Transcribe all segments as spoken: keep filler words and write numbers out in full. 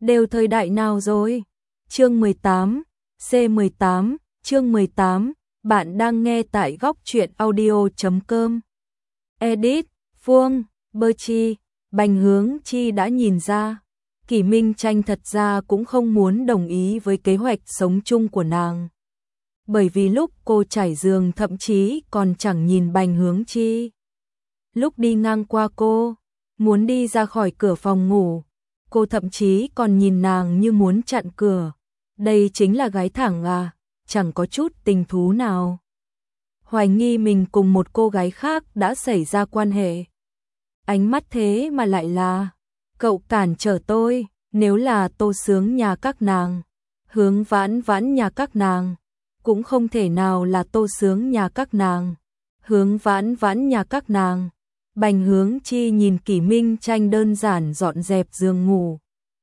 Đều thời đại nào rồi? Chương mười tám, C mười tám, chương mười tám, bạn đang nghe tại góc truyện audio chấm com. Edit, Phương, Bơ Chi, Bành Hướng Chi đã nhìn ra, Kỷ Minh Tranh thật ra cũng không muốn đồng ý với kế hoạch sống chung của nàng. Bởi vì lúc cô trải giường thậm chí còn chẳng nhìn Bành Hướng Chi. Lúc đi ngang qua cô, muốn đi ra khỏi cửa phòng ngủ, cô thậm chí còn nhìn nàng như muốn chặn cửa. Đây chính là gái thẳng à, chẳng có chút tình thú nào. Hoài nghi mình cùng một cô gái khác đã xảy ra quan hệ. Ánh mắt thế mà lại là, cậu cản trở tôi, nếu là Tô Sướng nhà các nàng, Hướng Vãn Vãn nhà các nàng, cũng không thể nào là Tô Sướng nhà các nàng, Hướng Vãn Vãn nhà các nàng. Bành Hướng Chi nhìn Kỷ Minh Tranh đơn giản dọn dẹp giường ngủ.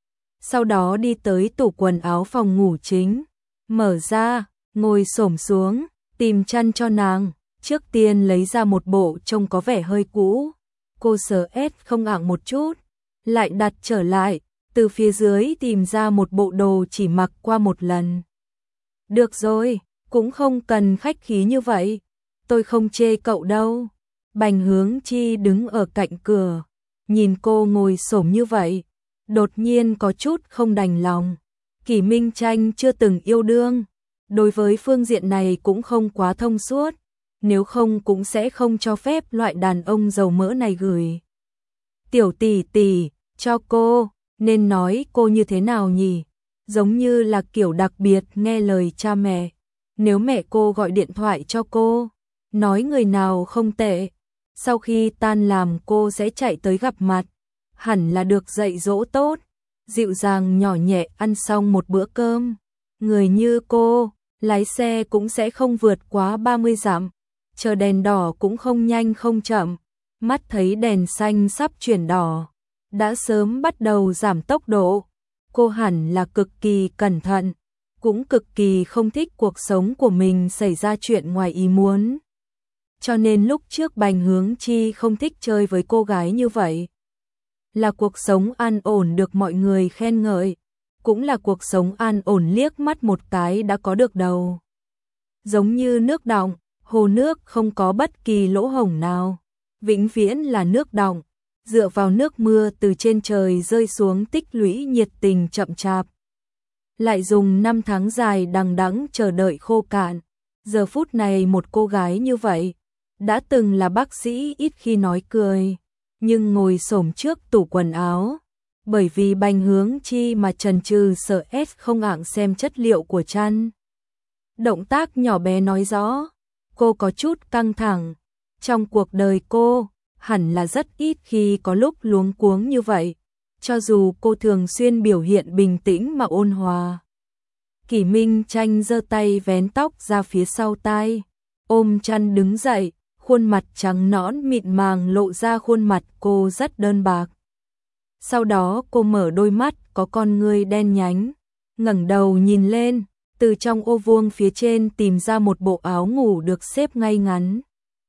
Sau đó đi tới tủ quần áo phòng ngủ chính, mở ra, ngồi xổm xuống, tìm chăn cho nàng, trước tiên lấy ra một bộ trông có vẻ hơi cũ. Cô sờ ét không ạng một chút, lại đặt trở lại, từ phía dưới tìm ra một bộ đồ chỉ mặc qua một lần. Được rồi, cũng không cần khách khí như vậy, tôi không chê cậu đâu. Bành Hướng Chi đứng ở cạnh cửa, nhìn cô ngồi xổm như vậy, đột nhiên có chút không đành lòng. Kỷ Minh Tranh chưa từng yêu đương, đối với phương diện này cũng không quá thông suốt, nếu không cũng sẽ không cho phép loại đàn ông dầu mỡ này gửi. Tiểu tỷ tỷ, cho cô, nên nói cô như thế nào nhỉ? Giống như là kiểu đặc biệt nghe lời cha mẹ. Nếu mẹ cô gọi điện thoại cho cô, nói người nào không tệ, sau khi tan làm cô sẽ chạy tới gặp mặt, hẳn là được dạy dỗ tốt, dịu dàng nhỏ nhẹ ăn xong một bữa cơm. Người như cô, lái xe cũng sẽ không vượt quá ba mươi dặm, chờ đèn đỏ cũng không nhanh không chậm, mắt thấy đèn xanh sắp chuyển đỏ, đã sớm bắt đầu giảm tốc độ. Cô hẳn là cực kỳ cẩn thận, cũng cực kỳ không thích cuộc sống của mình xảy ra chuyện ngoài ý muốn. Cho nên lúc trước Bành Hướng Chi không thích chơi với cô gái như vậy. Là cuộc sống an ổn được mọi người khen ngợi, cũng là cuộc sống an ổn liếc mắt một cái đã có được đầu. Giống như nước đọng, hồ nước không có bất kỳ lỗ hổng nào, vĩnh viễn là nước đọng, dựa vào nước mưa từ trên trời rơi xuống tích lũy nhiệt tình chậm chạp. Lại dùng năm tháng dài đằng đẵng chờ đợi khô cạn. Giờ phút này một cô gái như vậy, đã từng là bác sĩ ít khi nói cười, nhưng ngồi xổm trước tủ quần áo, bởi vì Bành Hướng Chi mà chần chừ sợ ép không ạng xem chất liệu của chăn. Động tác nhỏ bé nói rõ, cô có chút căng thẳng, trong cuộc đời cô, hẳn là rất ít khi có lúc luống cuống như vậy, cho dù cô thường xuyên biểu hiện bình tĩnh mà ôn hòa. Kỷ Minh Tranh giơ tay vén tóc ra phía sau tai, ôm chăn đứng dậy, khuôn mặt trắng nõn mịn màng lộ ra khuôn mặt cô rất đơn bạc. Sau đó cô mở đôi mắt có con ngươi đen nhánh, ngẩng đầu nhìn lên, từ trong ô vuông phía trên tìm ra một bộ áo ngủ được xếp ngay ngắn.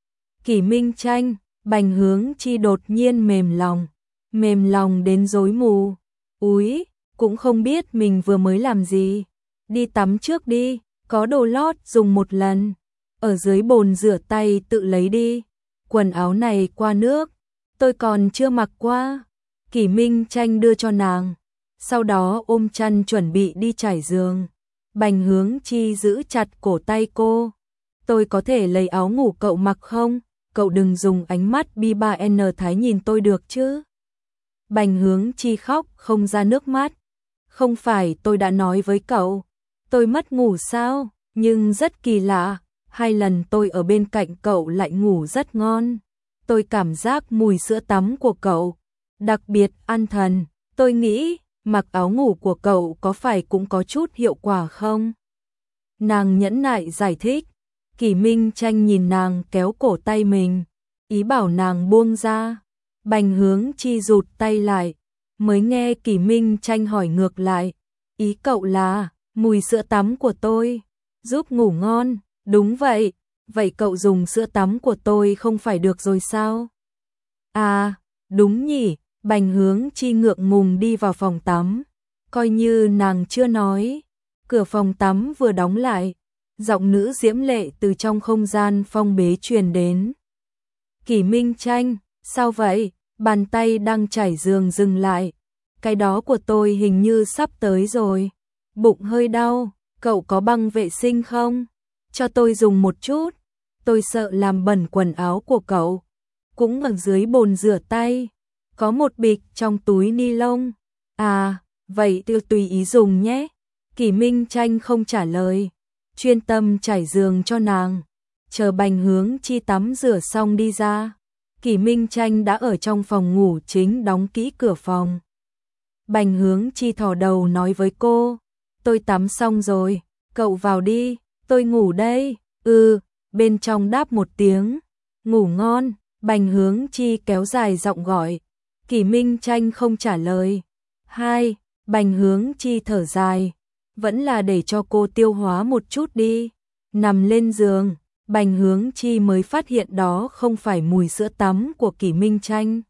Kỷ Minh Tranh, Bành Hướng Chi đột nhiên mềm lòng, mềm lòng đến rối mù. Úi, cũng không biết mình vừa mới làm gì. Đi tắm trước đi, có đồ lót dùng một lần. Ở dưới bồn rửa tay tự lấy đi. Quần áo này qua nước, tôi còn chưa mặc qua. Kỷ Minh Tranh đưa cho nàng, sau đó ôm chăn chuẩn bị đi trải giường. Bành Hướng Chi giữ chặt cổ tay cô. Tôi có thể lấy áo ngủ cậu mặc không? Cậu đừng dùng ánh mắt bi ba en thái nhìn tôi được chứ. Bành Hướng Chi khóc không ra nước mắt. Không phải tôi đã nói với cậu, tôi mất ngủ sao? Nhưng rất kỳ lạ, hai lần tôi ở bên cạnh cậu lại ngủ rất ngon. Tôi cảm giác mùi sữa tắm của cậu đặc biệt an thần. Tôi nghĩ mặc áo ngủ của cậu có phải cũng có chút hiệu quả không? Nàng nhẫn nại giải thích. Kỷ Minh Tranh nhìn nàng kéo cổ tay mình, ý bảo nàng buông ra. Bành Hướng Chi rụt tay lại, mới nghe Kỷ Minh Tranh hỏi ngược lại, ý cậu là mùi sữa tắm của tôi giúp ngủ ngon? Đúng vậy, vậy cậu dùng sữa tắm của tôi không phải được rồi sao? À, đúng nhỉ. Bành Hướng Chi ngượng ngùng đi vào phòng tắm, Coi như nàng chưa nói, cửa phòng tắm vừa đóng lại, giọng nữ diễm lệ từ trong không gian phong bế truyền đến. Kỷ Minh Tranh, sao vậy? Bàn tay đang trải giường dừng lại. Cái đó của tôi hình như sắp tới rồi. Bụng hơi đau, cậu có băng vệ sinh không? Cho tôi dùng một chút. Tôi sợ làm bẩn quần áo của cậu. Cũng ở dưới bồn rửa tay. Có một bịch trong túi ni lông. À, vậy tôi tùy ý dùng nhé. Kỷ Minh Tranh không trả lời. Chuyên tâm trải giường cho nàng. Chờ Bành Hướng Chi tắm rửa xong đi ra. Kỷ Minh Tranh đã ở trong phòng ngủ chính đóng kỹ cửa phòng. Bành Hướng Chi thò đầu nói với cô, tôi tắm xong rồi, cậu vào đi, tôi ngủ đây. Ừ, bên trong đáp một tiếng, ngủ ngon. Bành Hướng Chi kéo dài giọng gọi. Kỷ Minh Tranh không trả lời. Hai, Bành Hướng Chi thở dài, vẫn là để cho cô tiêu hóa một chút đi. Nằm lên giường, Bành Hướng Chi mới phát hiện đó không phải mùi sữa tắm của Kỷ Minh Tranh.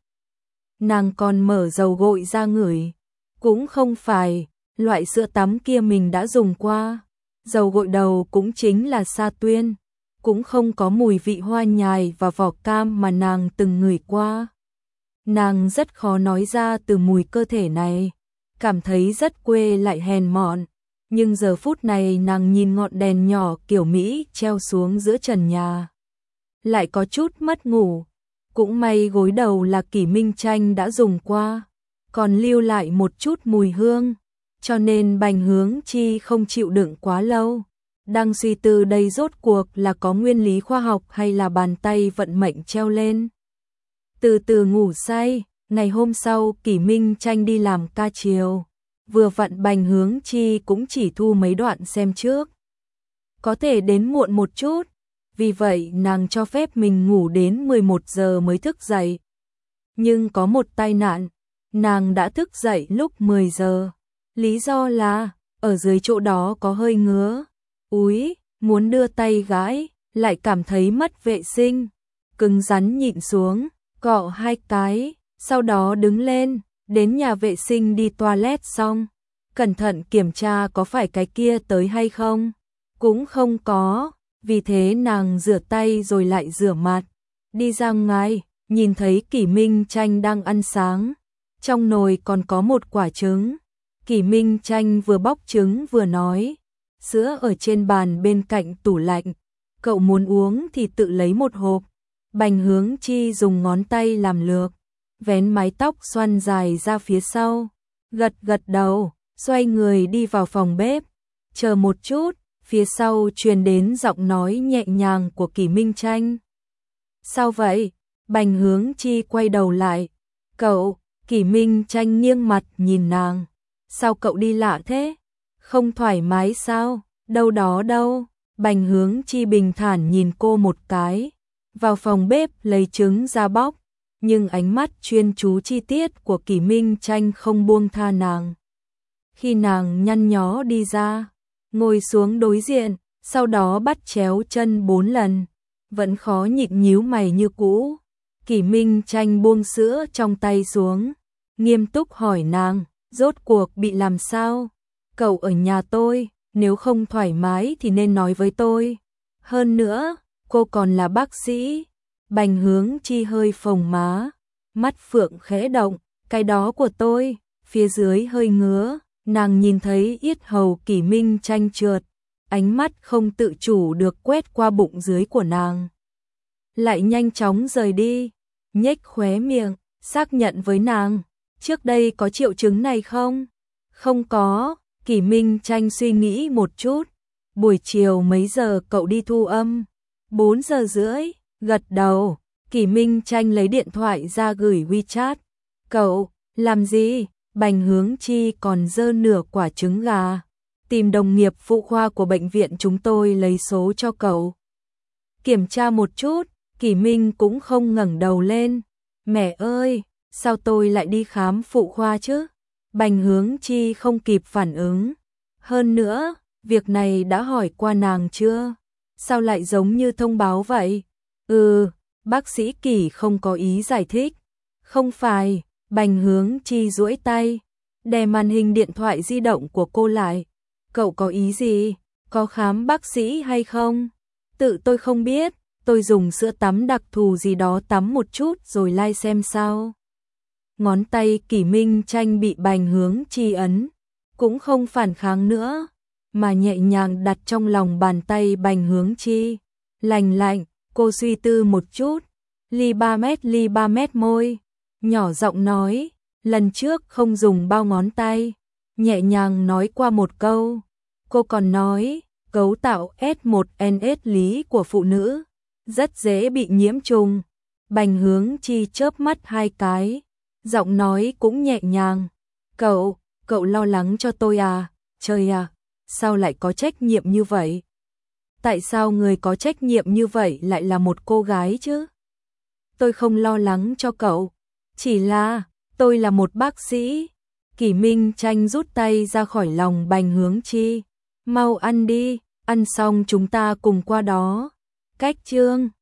Nàng còn mở dầu gội ra ngửi, cũng không phải loại sữa tắm kia mình đã dùng qua. Dầu gội đầu cũng chính là Sa Tuyên, cũng không có mùi vị hoa nhài và vỏ cam mà nàng từng ngửi qua. Nàng rất khó nói ra từ mùi cơ thể này, cảm thấy rất quê lại hèn mọn. Nhưng giờ phút này nàng nhìn ngọn đèn nhỏ kiểu Mỹ treo xuống giữa trần nhà, lại có chút mất ngủ. Cũng may gối đầu là Kỷ Minh Tranh đã dùng qua, còn lưu lại một chút mùi hương, cho nên Bành Hướng Chi không chịu đựng quá lâu. Đang suy tư đây rốt cuộc là có nguyên lý khoa học hay là bàn tay vận mệnh treo lên. Từ từ ngủ say, ngày hôm sau Kỷ Minh Tranh đi làm ca chiều. Vừa vặn Bành Hướng Chi cũng chỉ thu mấy đoạn xem trước. Có thể đến muộn một chút, vì vậy nàng cho phép mình ngủ đến mười một giờ mới thức dậy. Nhưng có một tai nạn, nàng đã thức dậy lúc mười giờ. Lý do là, ở dưới chỗ đó có hơi ngứa. Úi, muốn đưa tay gãi, lại cảm thấy mất vệ sinh. Cứng rắn nhịn xuống, cọ hai cái, sau đó đứng lên. Đến nhà vệ sinh đi toilet xong, cẩn thận kiểm tra có phải cái kia tới hay không. Cũng không có, vì thế nàng rửa tay rồi lại rửa mặt. Đi ra ngoài, nhìn thấy Kỷ Minh Tranh đang ăn sáng. Trong nồi còn có một quả trứng. Kỷ Minh Tranh vừa bóc trứng vừa nói, sữa ở trên bàn bên cạnh tủ lạnh. Cậu muốn uống thì tự lấy một hộp. Bành Hướng Chi dùng ngón tay làm lược, vén mái tóc xoăn dài ra phía sau, gật gật đầu, xoay người đi vào phòng bếp. Chờ một chút, phía sau truyền đến giọng nói nhẹ nhàng của Kỷ Minh Tranh. Sao vậy? Bành Hướng Chi quay đầu lại. Cậu, Kỷ Minh Tranh nghiêng mặt nhìn nàng. Sao cậu đi lạ thế? Không thoải mái sao? Đâu đó đâu. Bành Hướng Chi bình thản nhìn cô một cái. Vào phòng bếp lấy trứng ra bóc. Nhưng ánh mắt chuyên chú chi tiết của Kỷ Minh Tranh không buông tha nàng. Khi nàng nhăn nhó đi ra, ngồi xuống đối diện, sau đó bắt chéo chân bốn lần, vẫn khó nhịn nhíu mày như cũ. Kỷ Minh Tranh buông sữa trong tay xuống, nghiêm túc hỏi nàng, rốt cuộc bị làm sao? Cậu ở nhà tôi, nếu không thoải mái thì nên nói với tôi. Hơn nữa, cô còn là bác sĩ. Bành Hướng Chi hơi phồng má, mắt phượng khẽ động, cái đó của tôi, phía dưới hơi ngứa. Nàng nhìn thấy yết hầu Kỷ Minh Tranh trượt, ánh mắt không tự chủ được quét qua bụng dưới của nàng. Lại nhanh chóng rời đi, nhếch khóe miệng, xác nhận với nàng, trước đây có triệu chứng này không? Không có. Kỷ Minh Tranh suy nghĩ một chút. Buổi chiều mấy giờ cậu đi thu âm? bốn giờ rưỡi, gật đầu. Kỷ Minh Tranh lấy điện thoại ra gửi WeChat. Cậu, làm gì? Bành Hướng Chi còn dơ nửa quả trứng gà. Tìm đồng nghiệp phụ khoa của bệnh viện chúng tôi lấy số cho cậu. Kiểm tra một chút, Kỷ Minh cũng không ngẩng đầu lên. Mẹ ơi, sao tôi lại đi khám phụ khoa chứ? Bành Hướng Chi không kịp phản ứng. Hơn nữa, việc này đã hỏi qua nàng chưa? Sao lại giống như thông báo vậy? Ừ, bác sĩ Kỷ không có ý giải thích. Không phải, Bành Hướng Chi duỗi tay. đè màn hình điện thoại di động của cô lại. Cậu có ý gì? Có khám bác sĩ hay không? Tự tôi không biết, tôi dùng sữa tắm đặc thù gì đó tắm một chút rồi lai xem sao. Ngón tay Kỷ Minh Tranh bị Bành Hướng Chi ấn, cũng không phản kháng nữa, mà nhẹ nhàng đặt trong lòng bàn tay Bành Hướng Chi. Lành lạnh, cô suy tư một chút, ly ba mét ly ba mét môi, nhỏ giọng nói, lần trước không dùng bao ngón tay, nhẹ nhàng nói qua một câu. Cô còn nói, cấu tạo S một N S lý của phụ nữ rất dễ bị nhiễm trùng. Bành Hướng Chi chớp mắt hai cái, giọng nói cũng nhẹ nhàng. Cậu, cậu lo lắng cho tôi à? Trời à, sao lại có trách nhiệm như vậy? Tại sao người có trách nhiệm như vậy lại là một cô gái chứ? Tôi không lo lắng cho cậu, chỉ là tôi là một bác sĩ. Kỷ Minh Tranh rút tay ra khỏi lòng Bành Hướng Chi. Mau ăn đi, ăn xong chúng ta cùng qua đó. Cách chương